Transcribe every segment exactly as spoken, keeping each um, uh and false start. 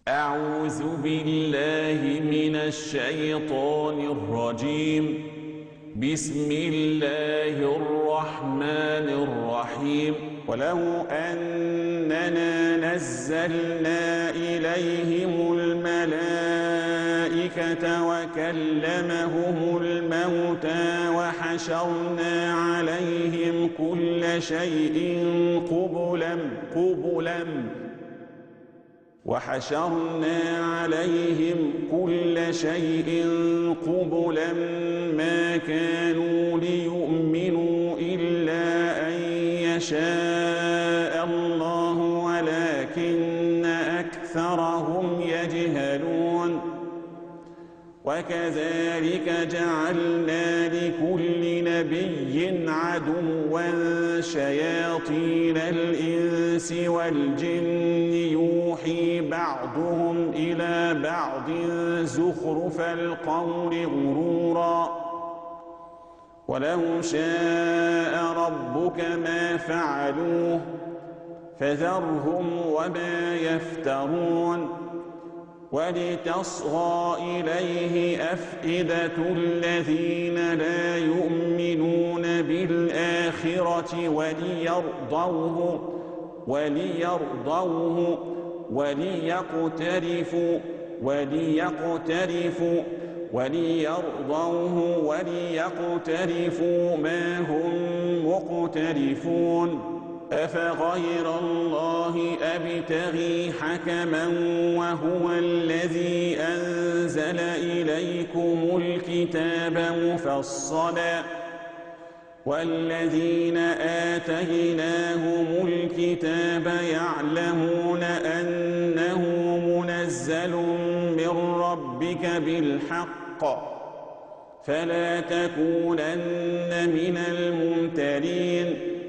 أعوذ بالله من الشيطان الرجيم. بسم الله الرحمن الرحيم. ولو أننا نزلنا إليهم الملائكة وكلمهم الموتى وحشرنا عليهم كل شيء قبلا قبلا وحشرنا عليهم كل شيء قبلا ما كانوا ليؤمنوا إلا أن يشاء الله ولكن أكثرهم يجهلون. وكذلك جعلنا لكل نبي عدوا شياطين الإنس والجن يوحي بعضهم إلى بعض زخرف القول غرورا ولو شاء ربك ما فعلوه فذرهم وما يفترون. ولتصغى إليه أفئدة الذين لا يؤمنون بالآخرة وليرضوه وليرضوه وليقترفوا وليقترفوا وليرضوه وليقترفوا ما هم مقترفون. أفغير الله أبتغي حكما وهو الذي أنزل إليكم الكتاب مفصلا والذين آتيناهم الكتاب يعلمون أنه منزل من ربك بالحق فلا تكونن من الممترين.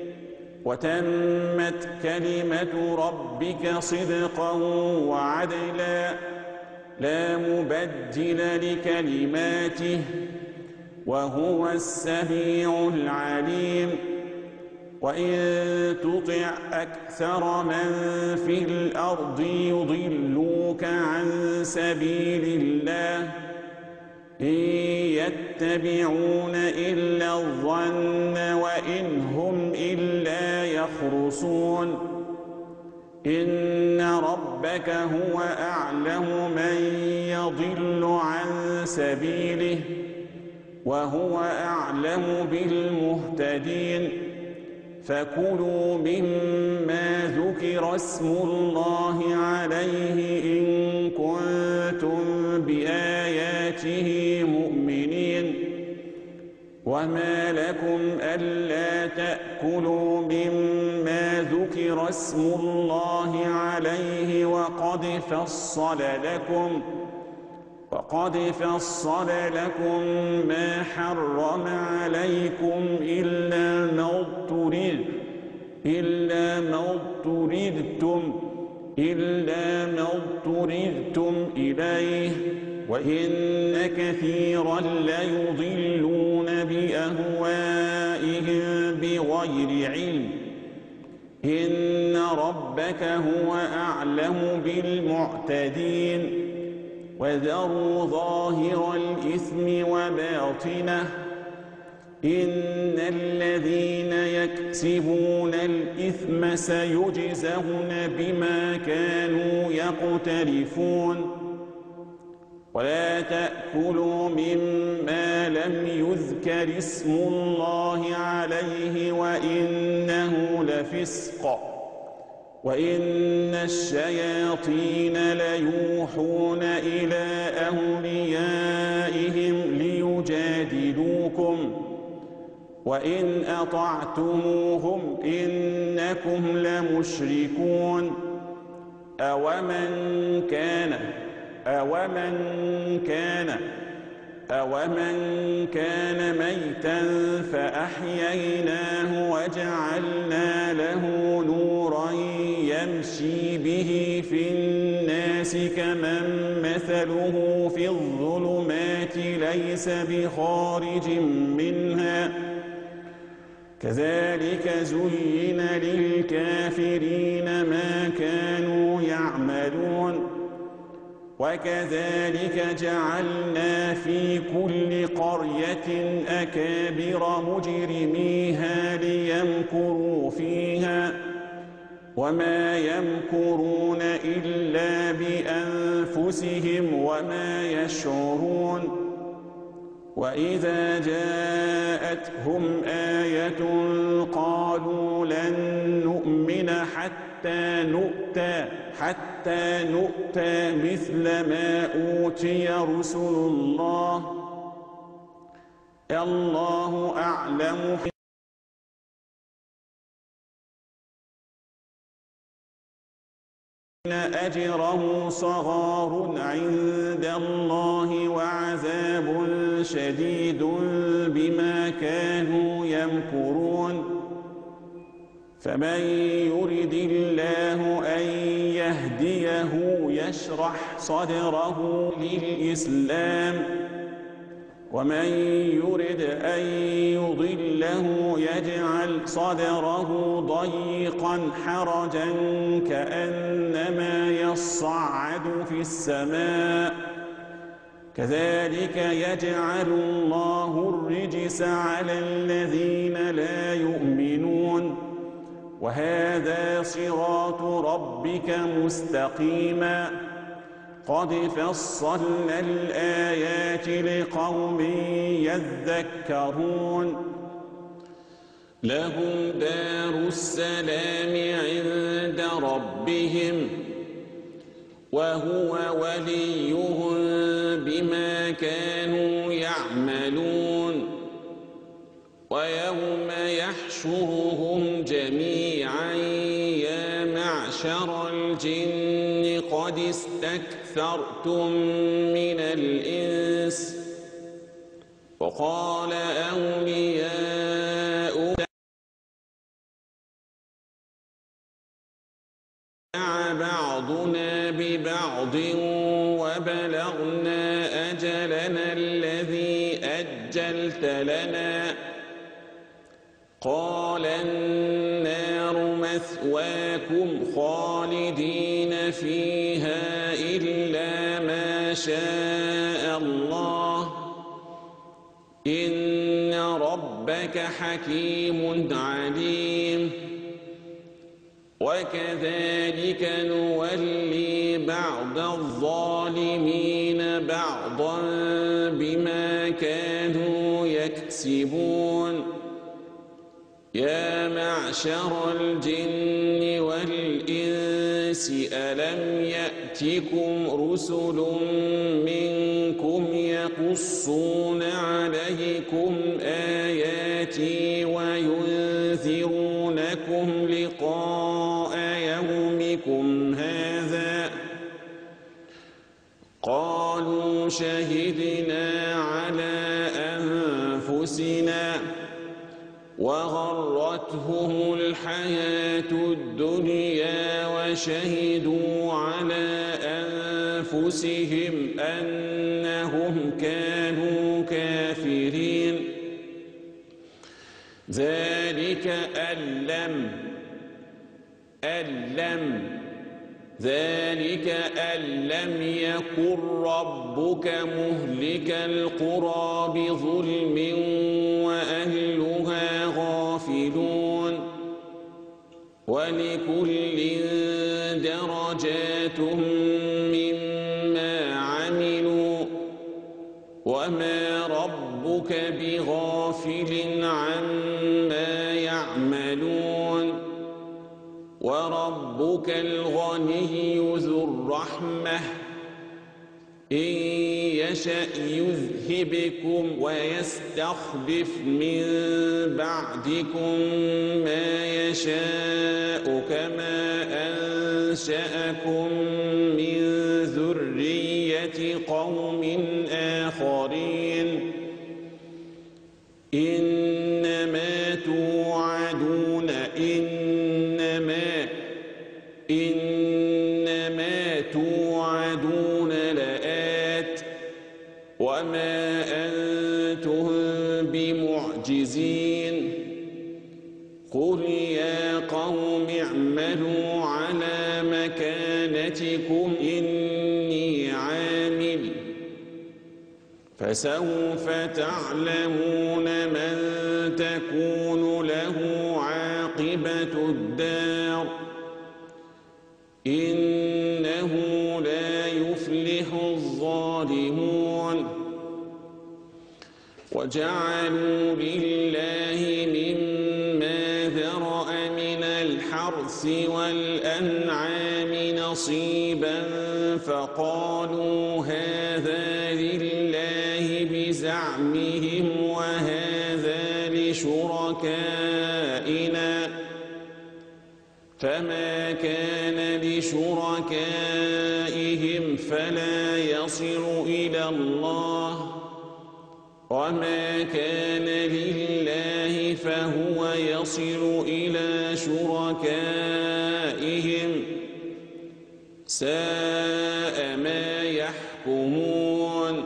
وتمت كلمة ربك صدقا وعدلا لا مبدل لكلماته وهو السميع العليم. وإن تطع أكثر من في الأرض يضلوك عن سبيل الله إن يتبعون إلا الظن وإن هم إلا يخرصون. إن ربك هو أعلم من يضل عن سبيله وهو أعلم بالمهتدين. فكلوا مما ذكر اسم الله عليه إن كنتم بآياته مؤمنين. وما لكم ألا تأكلوا مما ذكر اسم الله عليه وقد فصل لكم وقد فصل لكم ما حرم عليكم إلا ما اضطررتم إلا ما اضطررتم إلا ما اضطررتم إليه وإن كثيرا ليضلون بأهوائهم بغير علم. إن ربك هو أعلم بالمعتدين. وذروا ظاهر الإثم وباطنه إن الذين يكسبون الإثم سيجزون بما كانوا يقترفون. ولا تأكلوا مما لم يذكر اسم الله عليه وإنه لفسق وإن الشياطين ليوحون إلى أوليائهم ليجادلوكم وإن أطعتموهم إنكم لمشركون. أومن كان أومن كان أومن كان ميتا فأحييناه وجعلنا له نورا يمشي به في الناس كمن مثله في الظلمات ليس بخارج منها كذلك زين للكافرين ما كانوا يعملون وكذلك جعلنا في كل قرية أكابر مجرميها ليمكروا فيها وما يمكرون إلا بأنفسهم وما يشعرون وإذا جاءتهم آية قالوا لن نؤمن حتى نؤتى حتى نؤتى مثل ما أوتي رسل الله الله أعلم أجره صغار عند الله وعذاب شديد بما كانوا يمكرون فمن يرد الله أن يهديه يشرح صدره للإسلام ومن يرد أن يضله يجعل صدره ضيقا حرجا كأنما يصعد في السماء كذلك يجعل الله الرجس على الذين لا يؤمنون وهذا صراط ربك مستقيما قد فصلنا الآيات لقوم يذكرون لهم دار السلام عند ربهم وهو وليهم بما كانوا يعملون ويوم يحشرهم جميعا يا معشر الجن قد استكثرتم من الإنس وقال أولياؤهم بعضنا ببعض وبلغنا أجلنا الذي أجلت لنا قال النار مثواكم خالدين فيها إلا ما شاء الله إن ربك حكيم عليم وكذلك نولي بعض الظالمين بعضا بما كانوا يكسبون يا معشر الجن والإنس ألم يأتكم رسل منكم يقصون عليكم آياتي وينذرونكم لقاء يومكم هذا قالوا شهدنا على أنفسنا وغرتهم الحياة الدنيا وشهدوا على أنفسهم أنهم كانوا كافرين ذلك أن لم أن لم ذلك أن لم يكن ربك مهلك القرى بظلم وأهلها غافلون ولكل درجات مما عملوا وما ربك بغافل عما يعملون وربك الغني ذو الرحمة إن يشأ يذهبكم ويستخلف من بعدكم ما يشاء كما أنشأكم من ذرية قوم آخرين إنما توعدون إنما إنما توعدون لآت وما أنتم بمعجزين قل يا قوم اعملوا على مكانتكم إني عامل فسوف تعلمون من تكون له عاقبة الدار إنه لا يفلح الظالمون وجعلوا لله مما ذرأ من الحرث والأنعام نصيبا فقالوا هذا لله بزعمهم وهذا لشركائنا فما كان لشركائهم فلا يصل إلى الله وما كان لله فهو يصل إلى شركائهم ساء ما يحكمون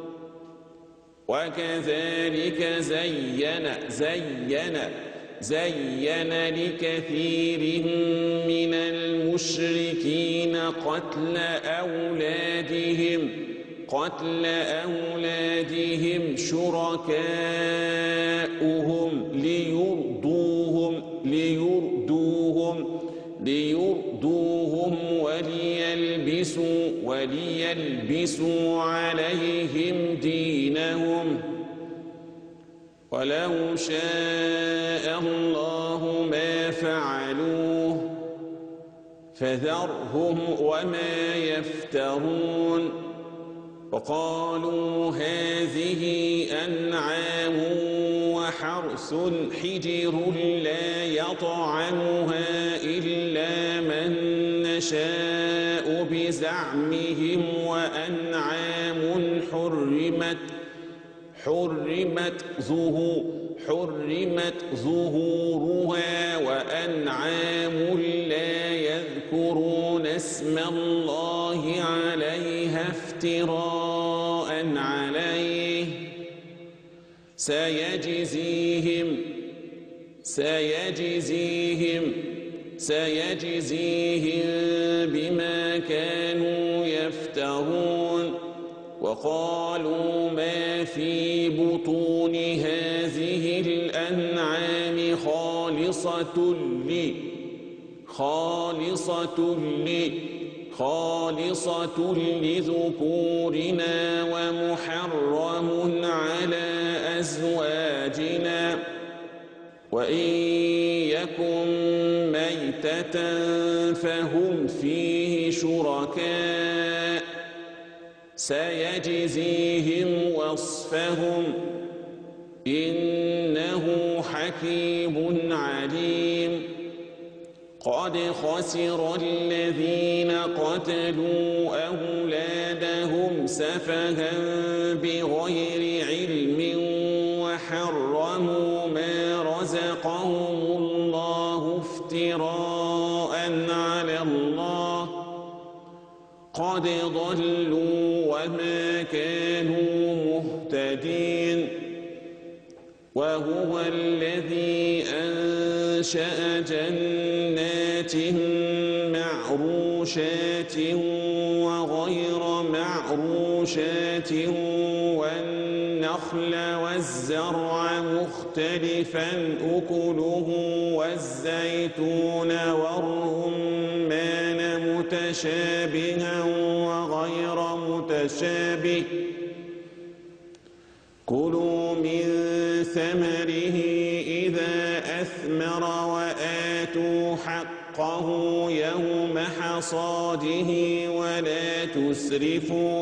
وكذلك زين زين زين لكثير من المشركين قتل أولادهم قتل أولادهم شركاؤهم ليرضوهم ليرضوهم ليرضوهم وليلبسوا وليلبسوا عليهم دينهم ولو شاء الله ما فعلوه فذرهم وما يفترون وقالوا هذه أنعام وحرث حجر لا يطعمها إلا من نشاء بزعمهم وأنعام حرمت حرمت ظهور حرمت ظهورها وأنعام لا يذكرون اسم الله عليها افتراء عليه سيجزيهم سيجزيهم سيجزيهم بما كانوا يفترون وقالوا ما في بطون هذه الأنعام خالصة لي خالصة لي خالصة لذكورنا ومحرم على أزواجنا وإن يكن ميتة فهم فيه شركاء سيجزيهم وصفهم إنه حكيم عليم قد خسر الذين قتلوا أولادهم سفها بغير علم وحرموا ما رزقهم الله افتراء على الله قد ضلوا وما كانوا مهتدين وهو الذي أنشأ جنات معروشات وغير معروشات والنخل والزرع مختلفا أكله والزيتون والرمان متشابها وغير متشابه كلوا من ثمره إذا أثمر وآتوا حقه يوم حصاده ولا تسرفوا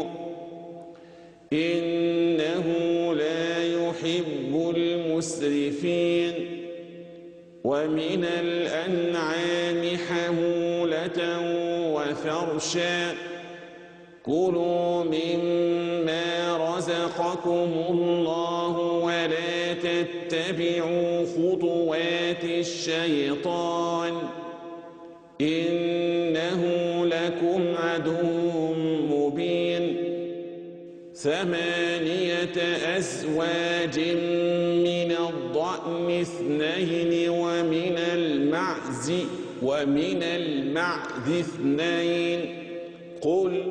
إنه لا يحب المسرفين ومن الأنعام حمولة وفرشا كلوا مما رزقكم الله ولا تتبعوا خطوات الشيطان إنه لكم عدو مبين ثمانية أزواج من الضأن اثنين ومن المعز ومن المعز اثنين قل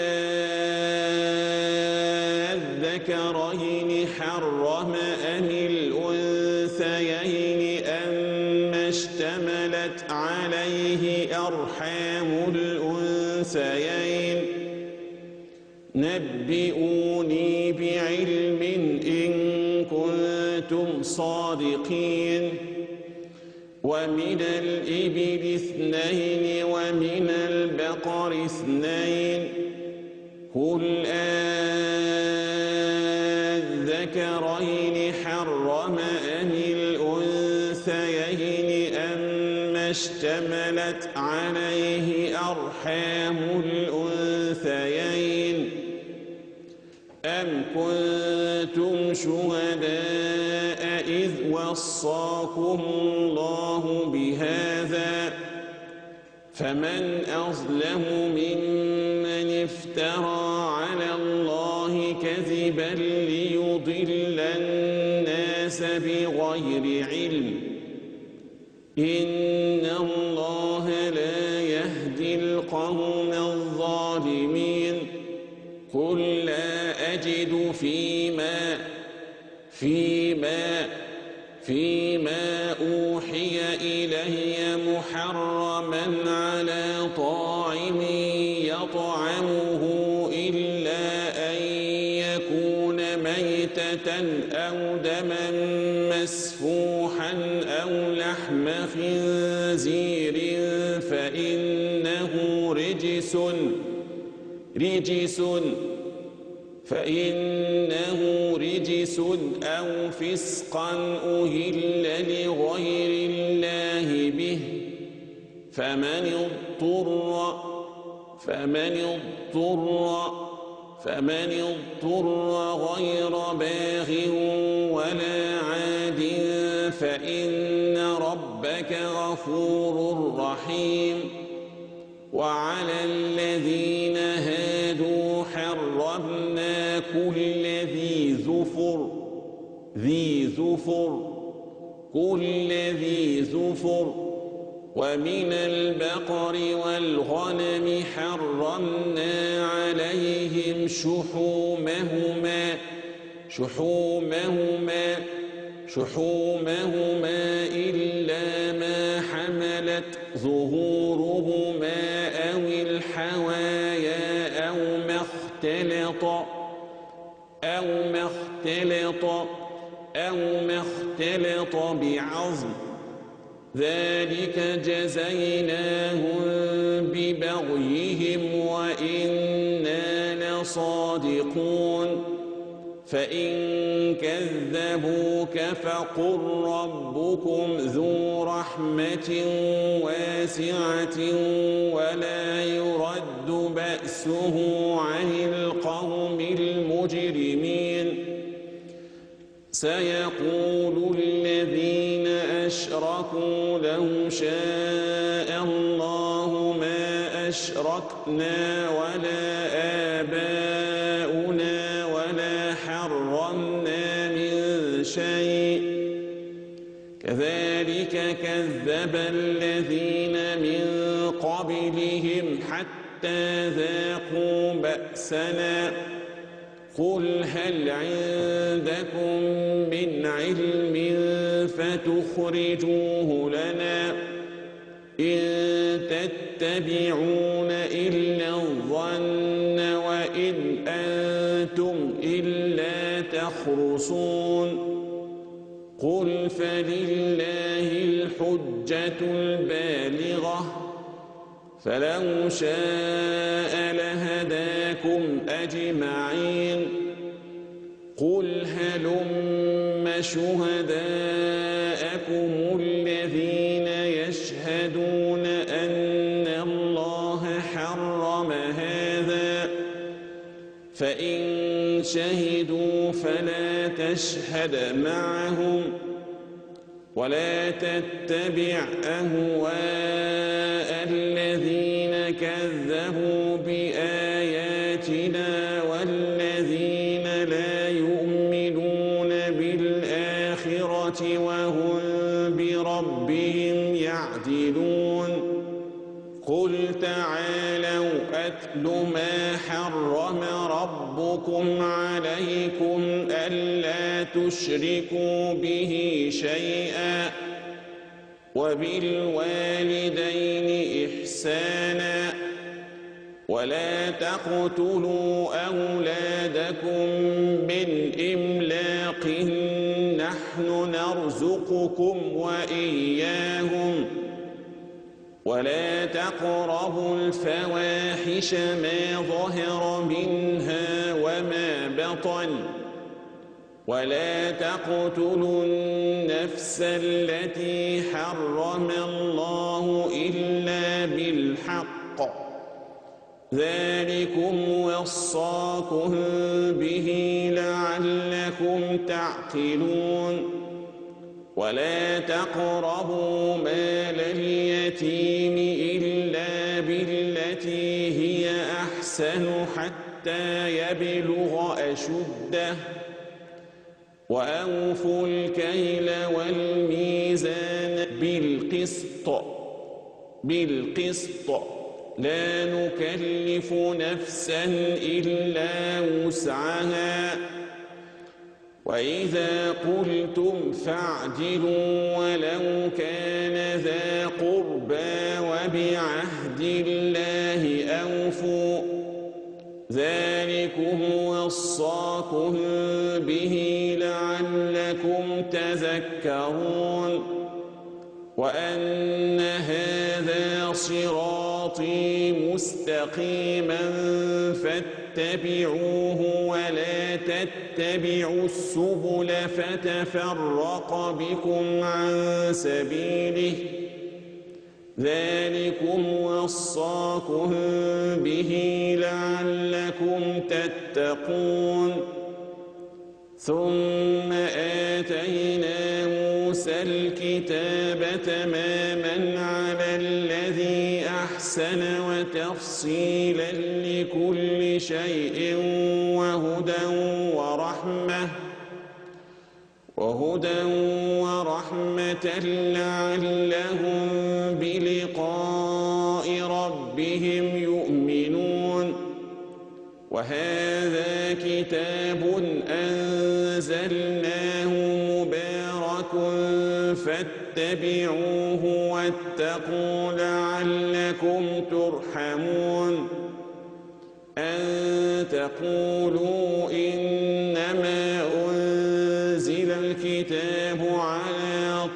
أذكرين حرم أم الأنثيين أما اشتملت عليه أرحام الأنثيين نبئوني بعلم إن كنتم صادقين ومن الإبل اثنين ومن البقر اثنين قل أذكرين حرم أم الأنثيين أما اشتملت عليه أرحام الأنثيين أم كنتم شهداء إذ وصاكم الله بهذا فمن أظلم ممن افترى على الله كذبا ليضل الناس بغير علم إن الله لا يهدي القوم الظالمين قل لا أجد فيما فيما فيما أوحي إلي محرما على طاعم يطعمه إلا أن يكون ميتة أو دما مسفوحا أو لحم خنزير فإنه رجس رجس فإنه رجس أو فسقا أهل لغير الله به فمن اضطر فمن اضطر فمن اضطر غير باغ ولا عاد فإن ربك غفور رحيم وعلى الذين هادوا حرمنا كل ذي ظفر ذي ظفر كل ذي ظفر ومن البقر والغنم حرمنا عليهم شحومهما شحومهما شحومهما إلا ما حملت ظهورهما أو الحوايا أو ما اختلط أو ما اختلط أو ما اختلط بعظم ذلك جزيناهم ببغيهم وإنا لصادقون فإن كذبوك فقل ربكم ذو رحمة واسعة ولا يرد بأسه عن القوم المجرمين سيقول الذين أشركوا لو شاء الله ما أشركنا ولا آباؤنا ولا حرمنا من شيء كذلك كذب الذين من قبلهم حتى ذاقوا بأسنا قل هل عندكم من علم فتخرجوه لنا إن تتبعون إلا الظن وإن أنتم إلا تخرصون قل فلله الحجة البالغة فلو شاء لهداكم أجمعين قل هلم شهداءكم الذين يشهدون أن الله حرم هذا فإن شهدوا فلا تشهد معهم ولا تتبع أهواء الذين كذبوا بآياتنا والذين لا يؤمنون بالآخرة وهم بربهم يعدلون قل تعالوا أتل ما حرم ربكم عليكم ألا تشركوا به شيئا وبالوالدين إحسانا ولا تقتلوا أولادكم من إملاق نحن نرزقكم وإياهم ولا تقربوا الفواحش ما ظهر منها وما بطن ولا تقتلوا النفس التي حرم الله إلا بالحق ذلكم وصاكم به لعلكم تعقلون ولا تقربوا مال اليتيم إلا بالتي هي أحسن حتى يبلغ أشده وأوفوا الكيل والميزان بالقسط بالقسط لا نكلف نفسا إلا وسعها وإذا قلتم فاعدلوا ولو كان ذا قربى وبعهد الله أوفوا ذلكم وصاكم به لعلكم تذكرون وأن هذا صراطي مستقيما فاتبعوه ولا تتبعوا السبل فتفرق بكم عن سبيله ذلكم وصاكم به لعلكم تتقون ثم آتينا موسى الكتاب تماما على الذي أحسن وتفصيلا لكل شيء وهدى ورحمة وهدى ورحمة لعلهم بلقاء ربهم يؤمنون وهذا كتاب أنزلناه مبارك فاتبعوه واتقوا لعلكم ترحمون أن تقولوا إنما أنزل الكتاب على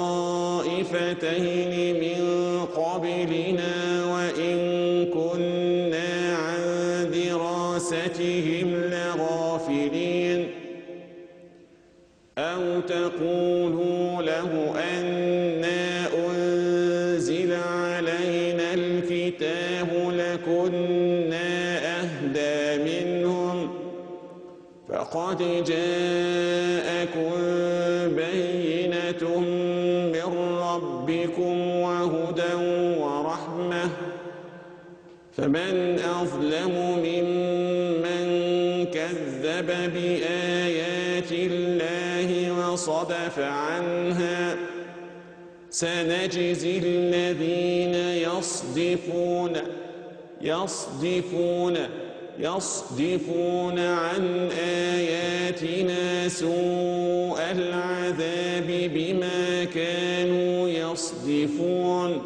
طائفتين من قبلنا وإن كنا عن دراستهم لغافلين أو تقولوا له أنا أنزل علينا الكتاب لكنا أهدى منهم فقد جاءكم بينة من ربكم وهدى ورحمة فمن أظلم ممن كذب بآيات الله وصدف عنها سنجزي الذين يصدفون يصدفون يصدفون عن آياتنا سوء العذاب بما كانوا يصدفون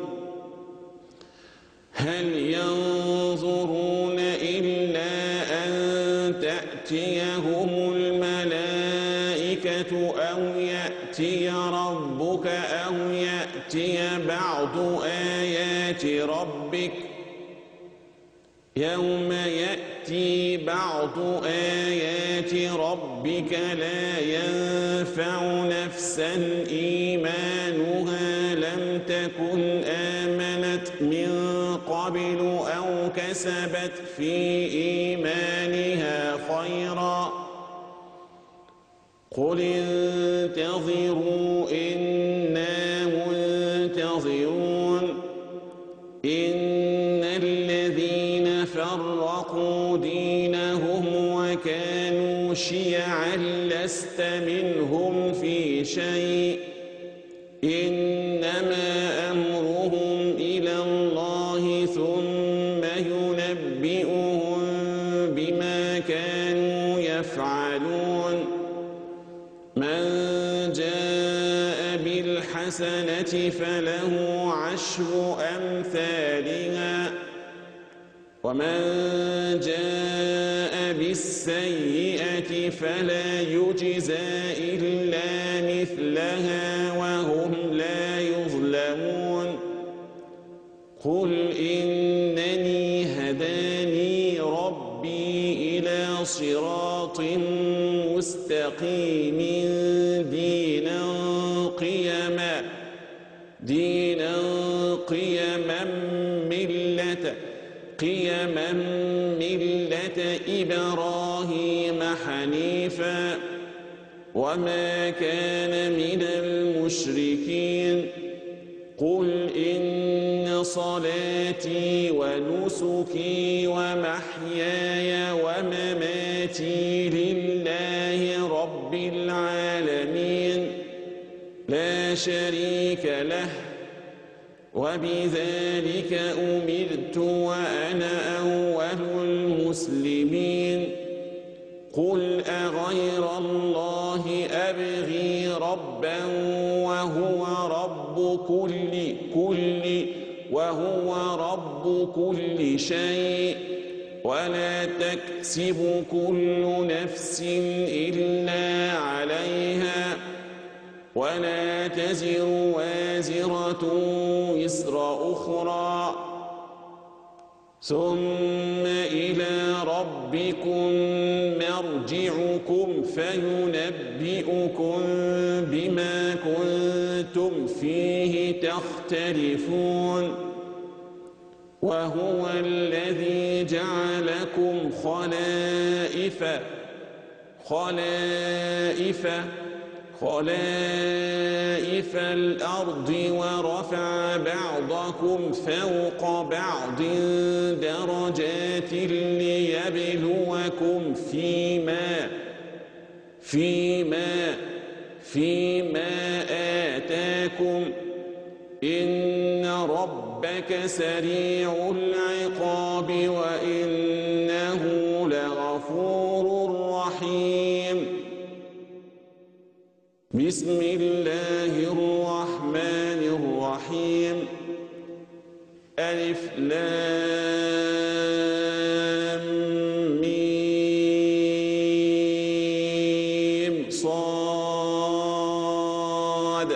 هل ينظرون إلا أن تأتيهم الملائكة أو يأتي ربك أو يأتي بعض آيات ربك يوم يأتي بعض آيات ربك لا ينفع نفسا إيمانها لم تكن آمنت من قبل أو كسبت في إيمانها خيرا قل انتظروا إنا منتظرون إن الذين فرقوا دينهم وكانوا شيعا لست منهم في شيء إنما أمرهم إلى الله الحسنة فله عشر أمثالها ومن جاء بالسيئة فلا يجزى إلا مثلها وهم لا يظلمون قل إنني هداني ربي إلى صراط مستقيم دينا قيما دينا قيما ملة قيما ملة إبراهيم حنيفا وما كان من المشركين قل إن صلاتي ونسكي ومحياي ومماتي لله رب العالمين لا شريك له وبذلك أمرت وأنا أول المسلمين قل أغير الله أبغي ربا وهو رب كل كل وهو رب كل شيء ولا تكسب كل نفس إلا عليها ولا تزر وازرة وزر أخرى ثم إلى ربكم مرجعكم فينبئكم بما كنتم فيه تختلفون وهو الذي جعلكم خلائف خلائف خلائف الأرض ورفع بعضكم فوق بعض درجات ليبلوكم فيما فيما فيما آتاكم إن ربك سريع العقاب وإنه لغفور رحيم بسم الله الرحمن الرحيم ألف لام ميم صاد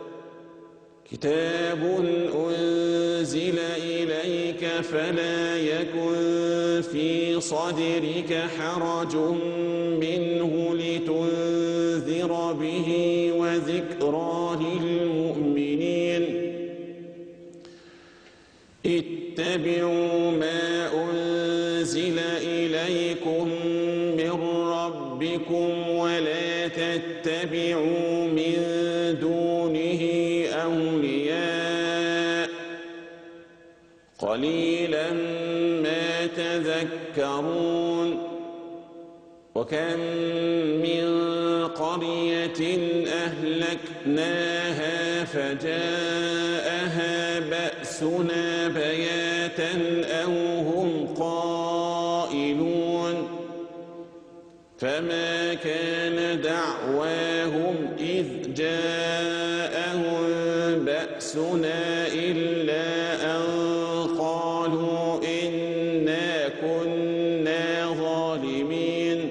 كتاب أنزل إليك فلا يكن في صدرك حرج منه لتنذر به وذكرى للمؤمنين اتبعوا ما أنزل إليكم من ربكم ولا تتبعوا من دونه أولياء قليلا ما تذكرون وكم من قرية أهلكناها فجاءها بأسنا بياتا أو هم قائلون فما كان دعواهم إذ جاءهم بأسنا إلا أن قالوا إنا كنا ظالمين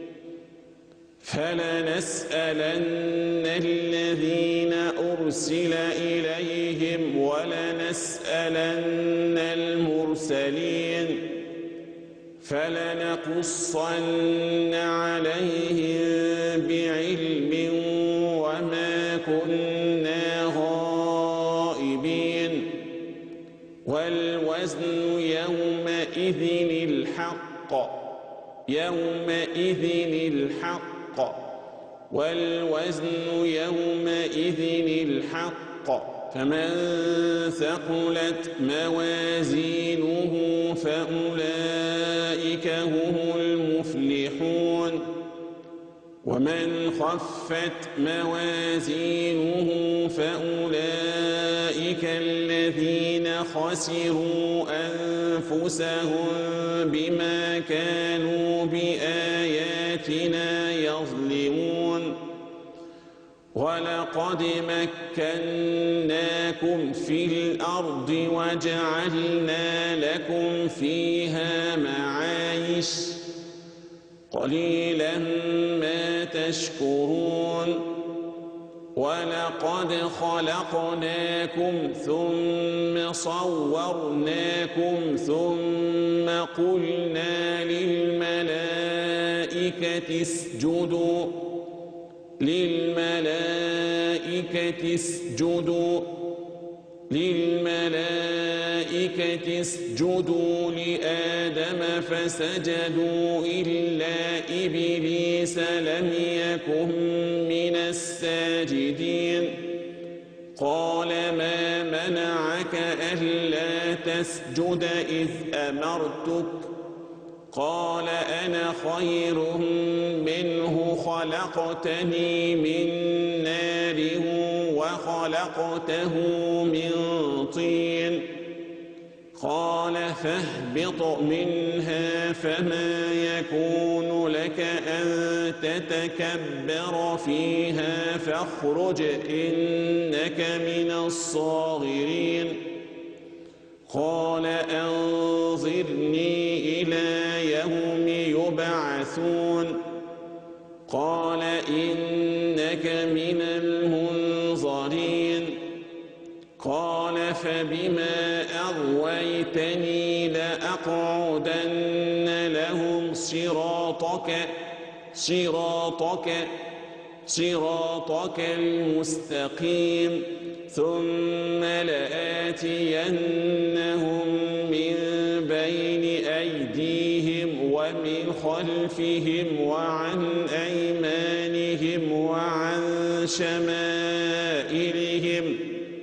فلنسألن الذين أرسل إليهم ولنسألن المرسلين فلنقصن عليهم بعلم وما كنا غائبين والوزن يومئذ الحق يومئذ الحق والوزن يومئذ الحق فمن ثقلت موازينه فأولئك هم المفلحون ومن خفت موازينه فأولئك الذين خسروا أنفسهم بما كانوا بآياتنا يظلمون ولقد مكناكم في الأرض وجعلنا لكم فيها معايش قليلا ما تشكرون ولقد خلقناكم ثم صورناكم ثم قلنا للملائكة اسجدوا للملائكة اسجدوا للملائكة اسجدوا لآدم فسجدوا إلا إبليس لم يكن من الساجدين قال ما منعك ألا تسجد إذ أمرتك قال أنا خير منه خلقتني من نار وخلقته من طين قال فاهبط منها فما يكون لك أن تتكبر فيها فاخرج إنك من الصاغرين قال أنظرني إلى يوم يبعثون قال إنك من المنظرين قال فبما أغويتني لأقعدن لهم صراطك صراطك صراطك المستقيم ثم لآتينهم من بين أيديهم ومن خلفهم وعن أيمانهم وعن شمائلهم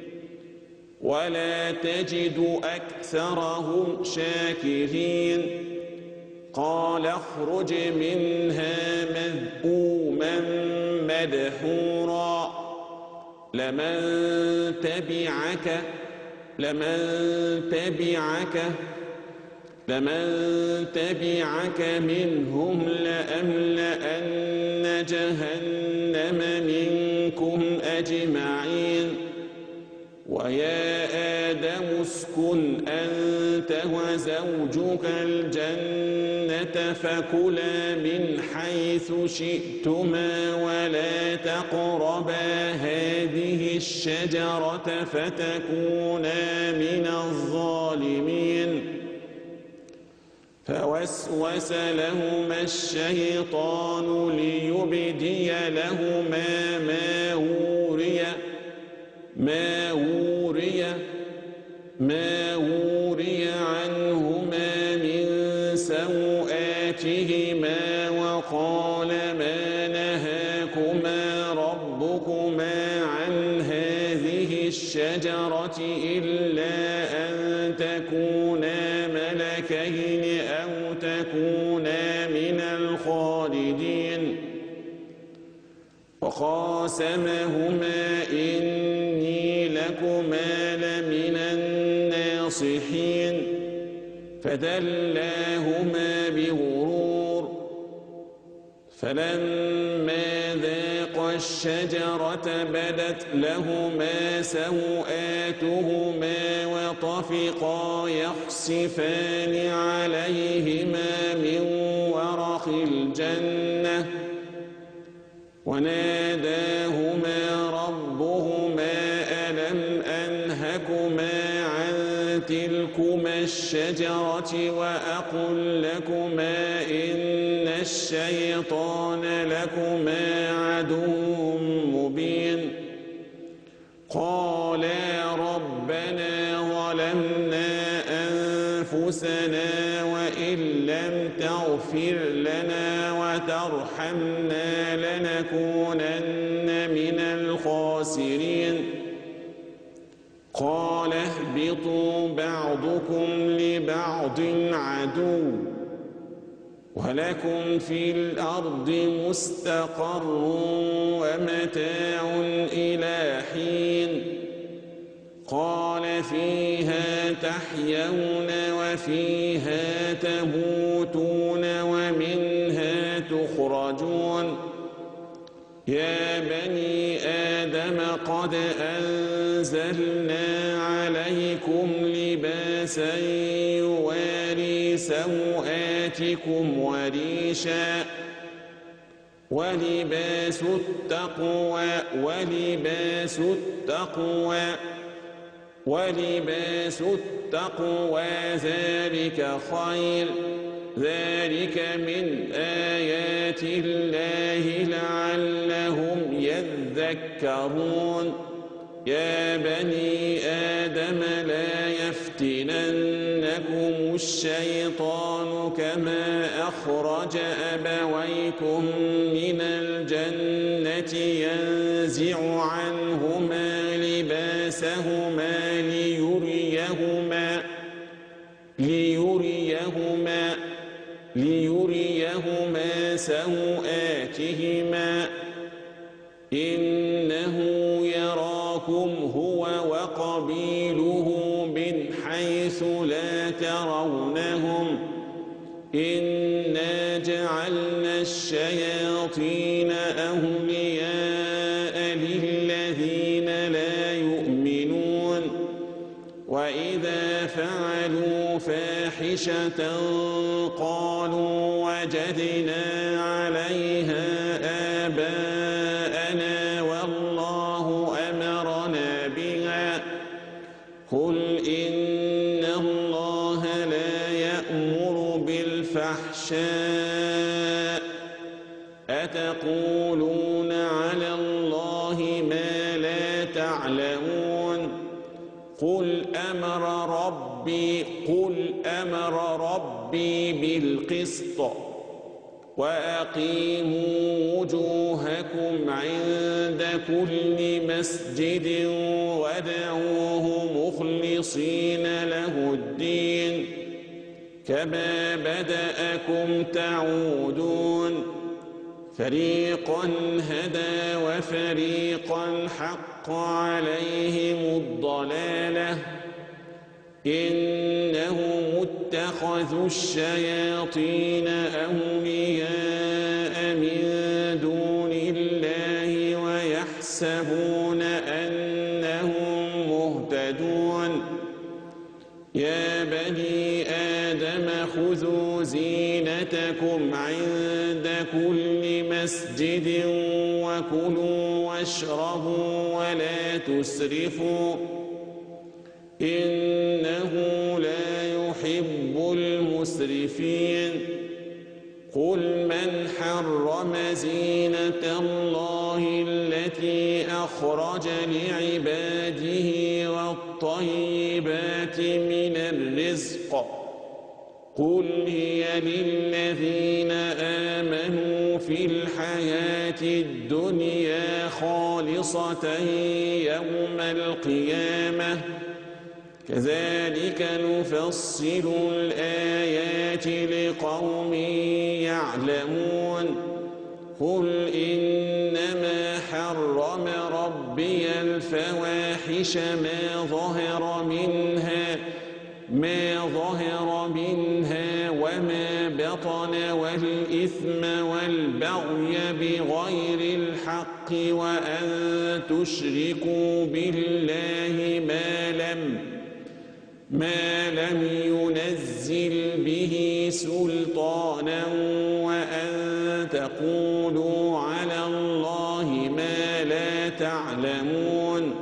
ولا تجد أكثرهم شاكرين قال اخرج منها مذءوما مدحورا لمن تبعك لمن تبعك لمن تبعك منهم لأملأن جهنم منكم أجمعين ويا آدم اسكن أنت وزوجك الجنة فكلا من حيث شئتما ولا تقربا هذه الشجرة فتكونا من الظالمين فوسوس لهما الشيطان ليبدي لهما ما وري ما وري ما وري عنهما من سوآتهما وقال ما نهاكما ربكما عن هذه الشجرة إلا أن تكونا ملكين أو تكونا من الخالدين وقاسمهما إني لكما لمن الناصحين فدلاهما بغرور فلما ذاقا الشجرة بدت لهما سوآتهما وطفقا يخصفان عليهما من ورق الجنة وناداهما ربهما ألم أنهكما عن تلكما الشجرة وأقل لكما إن الشيطان لكما عدو مبين قالا ربنا ظلمنا أنفسنا وإن لم تغفر لنا وترحمنا لنكونن من الخاسرين قال اهبطوا بعضكم لبعض عدو ولكم في الأرض مستقر ومتاع إلى حين قال فيها تحيون وفيها تموتون ومنها تخرجون يا بني آدم قد أنزلنا عليكم لباسا يواري سوآتكم وريشا ولباس التقوى ولباس التقوى ولباس التقوى ذلك خير ذلك من آيات الله لعلهم يذكرون يا بني آدم لا يفتننكم الشيطان كما أخرج أبويكم من الجنة ينزع عنهما لباسهما ليريهما ليريهما ليريهما سوآتهما إنه يراكم هو وقبيله من حيث لا ترونهم إنا جعلنا الشياطين أولياء للذين لا يؤمنون وإذا فعلوا فاحشة قالوا وجدنا عليها آباءنا والله أمرنا بها قل إن الله لا يأمر بالفحشاء أتقولون على الله ما لا تعلمون قل أمر ربي قل أمر ربي بالقسط وأقيموا وجوهكم عند كل مسجد وادعوه مخلصين له الدين كما بدأكم تعودون فريقا هدى وفريقا حق عليهم الضلالة إنهم اتخذوا الشياطين أولياء من دون الله ويحسبون أنهم مهتدون يا بني آدم خذوا زينتكم عند كل مسجد وكلوا واشربوا ولا تسرفوا إنه لا يحب المسرفين قل من حرم زينة الله التي أخرج لعباده والطيبات من الرزق قل هي للذين آمنوا في الحياة الدنيا خالصة يوم القيامة كذلك نفصل الآيات لقوم يعلمون قل إنما حرم ربي الفواحش ما ظهر منها ما ظهر منها وما بطن والإثم والبغي بغير الحق وأن تشركوا بالله ما لم ما لم ينزل به سلطانا وأن تقولوا على الله ما لا تعلمون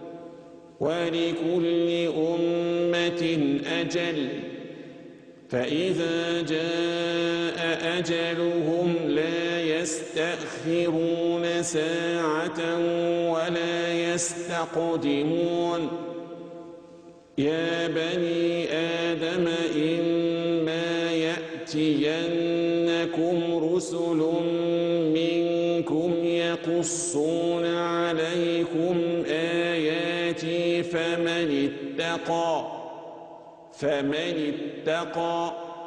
ولكل أمة أجل فإذا جاء أجلهم لا يستأخرون ساعة ولا يستقدمون يا بني آدم إما يأتينكم رسل منكم يقصون عليكم آياتي فمن اتقى فمن اتقى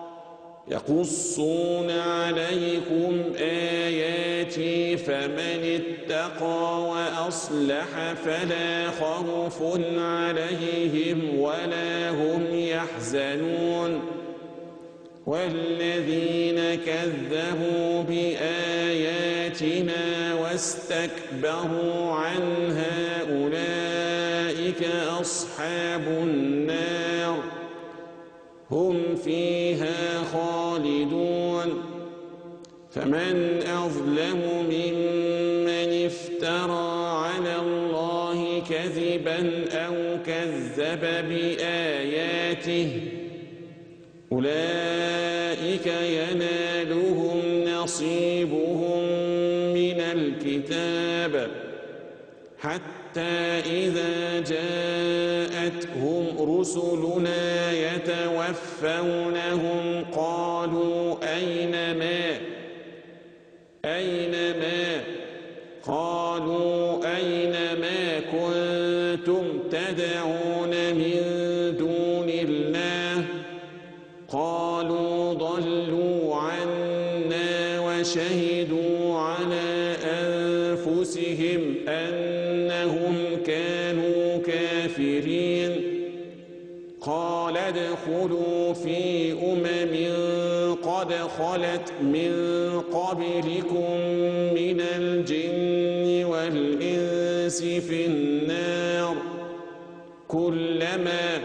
يقصون عليكم آياتي فمن اتقى وأصلح فلا خوف عليهم ولا هم يحزنون والذين كذبوا بآياتنا واستكبروا عنها أولئك أصحاب النار هم فيها خالدون. فمن أظلم ممن افترى على الله كذبا أو كذب بآياته أولئك ينالهم نصيبهم من الكتاب حتى إذا جاءتهم رسلنا يتوفونهم قالوا أين ما أين ما قالوا أين ما كنتم تدعون من دون الله قالوا ضلوا عنا وشهدوا على أنفسهم أنهم كانوا كافرين. قال ادخلوا في أمم قد خلت من قبلكم من الجن والإنس في النار كلما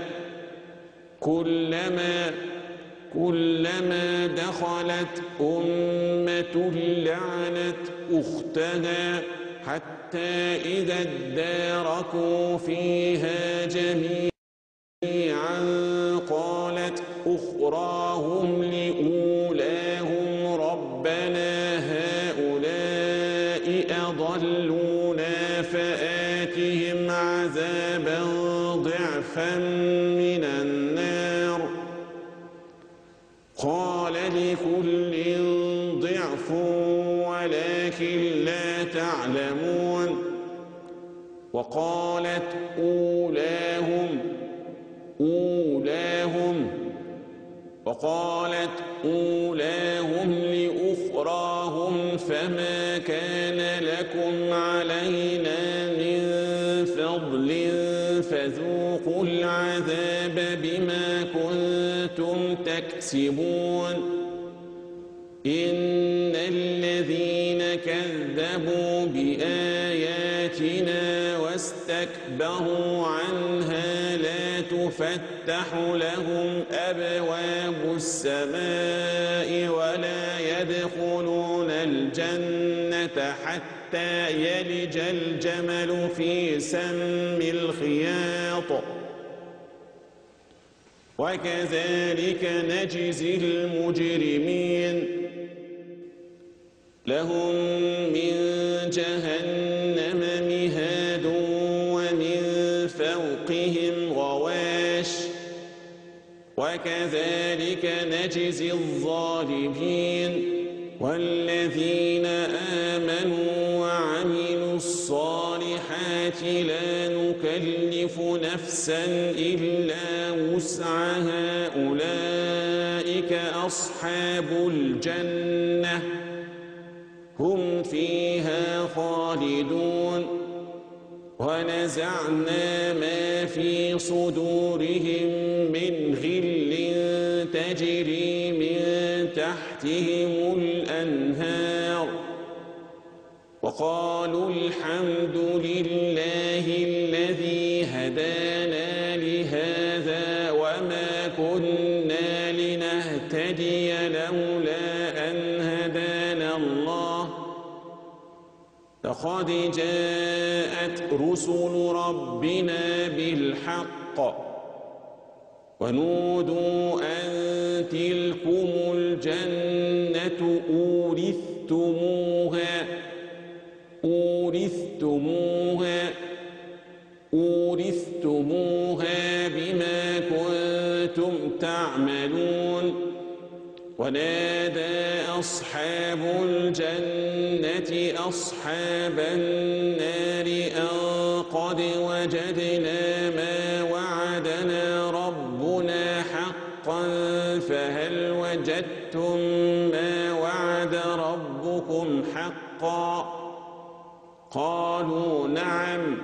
كلما كلما دخلت أمة لعنت أختها حتى إذا اداركوا فيها جميعا قالت أخراهم لأولاهم ربنا هؤلاء أضلونا فآتهم عذابا ضعفا من النار قال لكل ضعف ولكن لا تعلمون. وقالت أولاهم أولاهم وقالت أولاهم لأخراهم فما كان لكم علينا من فضل فذوقوا العذاب بما كنتم تكسبون. إن الذين كذبوا بآياتنا واستكبروا عنها لا تفتح لهم أبواب السماء ولا يدخلون الجنة حتى يلج الجمل في سم الخياط وكذلك نجزي المجرمين. لهم من جهنم مهاد ومن فوقهم غواش وكذلك نجزي الظالمين. والذين آمنوا وعملوا الصالحات لا نكلف نفسا إلا وسعها أولئك أصحاب الجنة هم فيها خالدون. ونزعنا ما في صدورهم من غل تجري من تحتهم الأنهار وقالوا الحمد لله الذي هدانا لهذا وما كنا لنهتدي لولا أن هدانا الله لقد جاءت رسل ربنا بالحق ونودوا أن تلكم الجنة أورثتموها أورثتموها أورثتموها بما كنتم تعملون. ونادى أصحاب الجنة أصحاب النار أن قد وجدنا ما وعدنا ربنا حقا فهل وجدتم ما وعد ربكم حقا قالوا نعم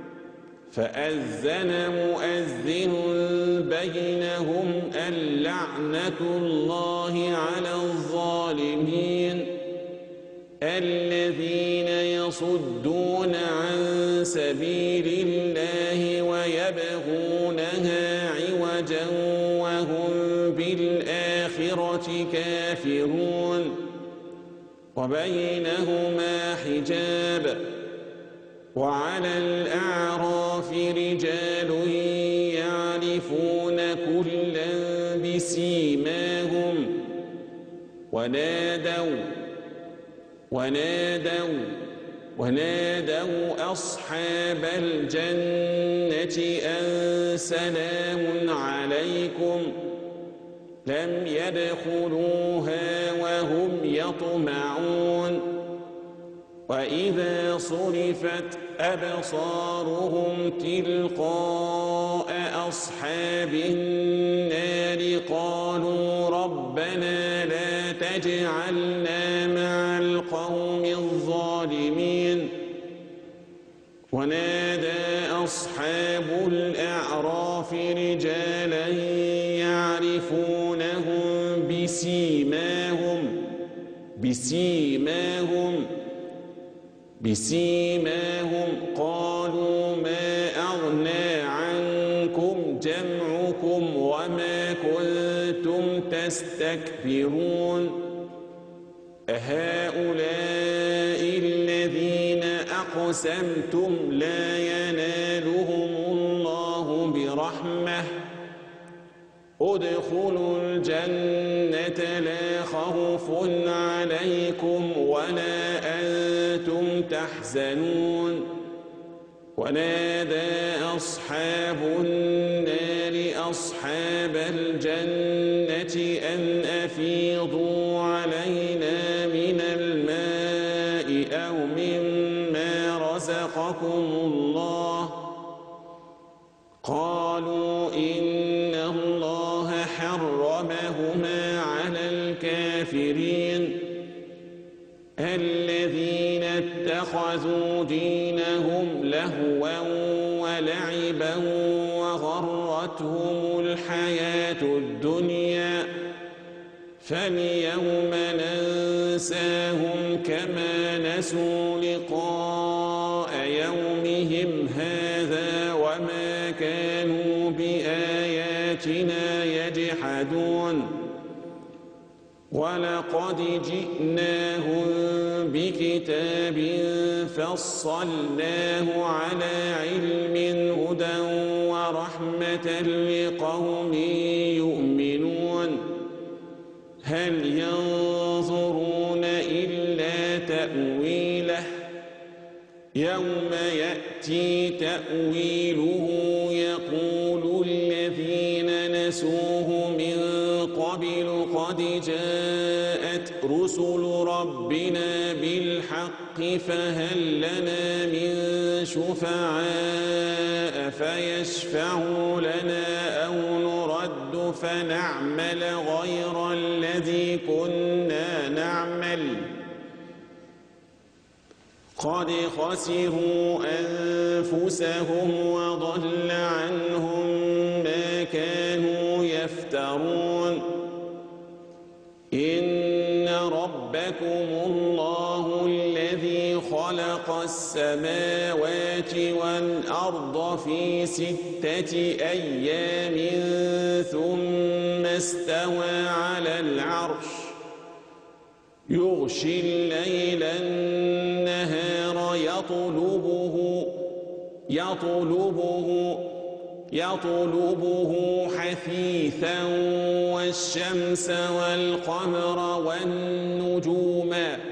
فأذن مؤذن بينهم اللعنة الله على الظالمين الذين يصدون عن سبيل الله ويبغونها عوجا وهم بالآخرة كافرون وبينهما حجاب وعلى الأعراف رجال يعرفون كلا بسيماهم ونادوا ونادوا ونادوا أصحاب الجنة أن سلام عليكم لم يدخلوها وهم يطمعون وإذا صرفت أبصارهم تلقاء أصحاب النار قالوا ربنا لا تجعلنا مع القوم الظالمين ونادى أصحاب الأعراف رجالا يعرفونهم بسيماهم بسيماهم بسيماهم قالوا ما أغنى عنكم جمعكم وما كنتم تستكبرون أهؤلاء الذين أقسمتم لا ينالهم الله برحمة ادخلوا الجنة لا خوف عليكم ولا أنتم تحزنون ونادى أصحاب النار أصحاب الجنة أن أفيضوا علينا من الماء أو مما رزقكم الله قالوا إن الله حرمهما على الكافرين الذين اتخذوا دينهم لهوا ولعبا وغرتهم الحياة الدنيا فاليوم ننساهم كما نسوا لقاء يومهم هذا وما كانوا بآياتنا يجحدون ولقد جئناهم بكتاب فصلناه على علم هدى ورحمة لقوم يؤمنون هل ينظرون إلا تأويله يوم يأتي تأويله يقول الذين نسوه من قبل قد جاءت رسل ربنا بالحق فهل لنا من شفعاء فيشفعوا لنا أو نرد فنعمل غير الذي كنا نعمل قد خسروا أنفسهم وضل عنهم ما كانوا يفترون إن ربكم الله الذي خلق السماوات والأرض في ستة أيام ثم استوى على العرش يغشي الليل النهار يطلبه يطلبه يطلبه حثيثا والشمس والقمر والنجوم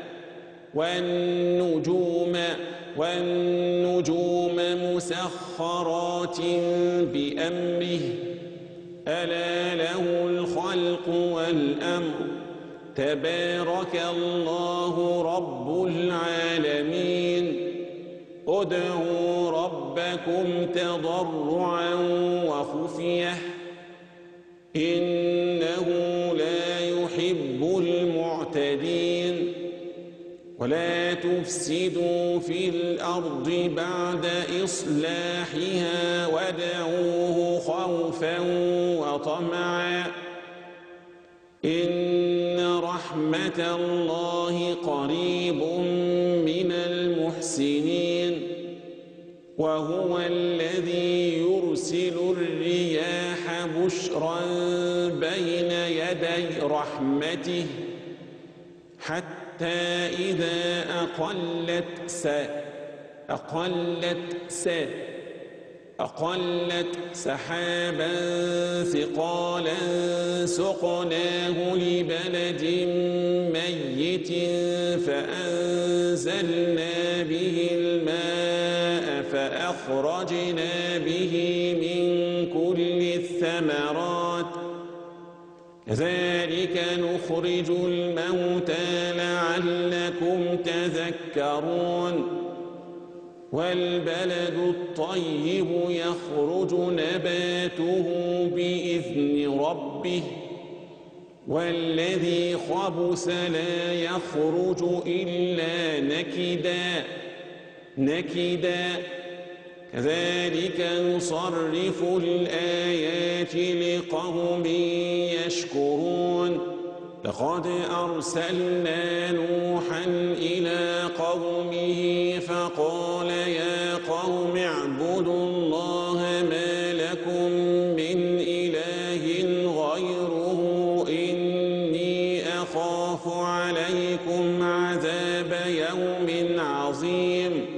والنجوم والنجوم مسخرات بأمره ألا له الخلق والأمر تبارك الله رب العالمين ادعوا ربكم تضرعا وخفية إنه لا يحب المعتدين ولا تفسدوا في الأرض بعد إصلاحها وادعوه خوفا وطمعا إن رحمة الله قريب وهو الذي يرسل الرياح بشرا بين يدي رحمته حتى إذا أقلت سا أقلت سا أقلت سحابا ثقالا سقناه لبلد ميت فأنزلنا به الماء فأخرجنا به من كل الثمرات كذلك نخرج الموتى لعلكم تذكرون والبلد الطيب يخرج نباته بإذن ربه والذي خبث لا يخرج إلا نكدا نكدا كذلك نصرف الآيات لقوم يشكرون لقد أرسلنا نوحا إلى قومه فقال يا قوم اعبدوا الله ما لكم من إله غيره إني أخاف عليكم عذاب يوم عظيم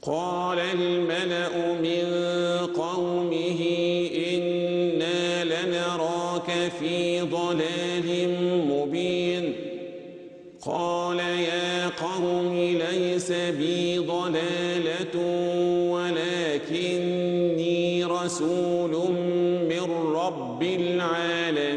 قال الملأ من قومه إنا لنراك في ضلال مبين قال يا قوم ليس بي ضلالة ولكني رسول من رب العالمين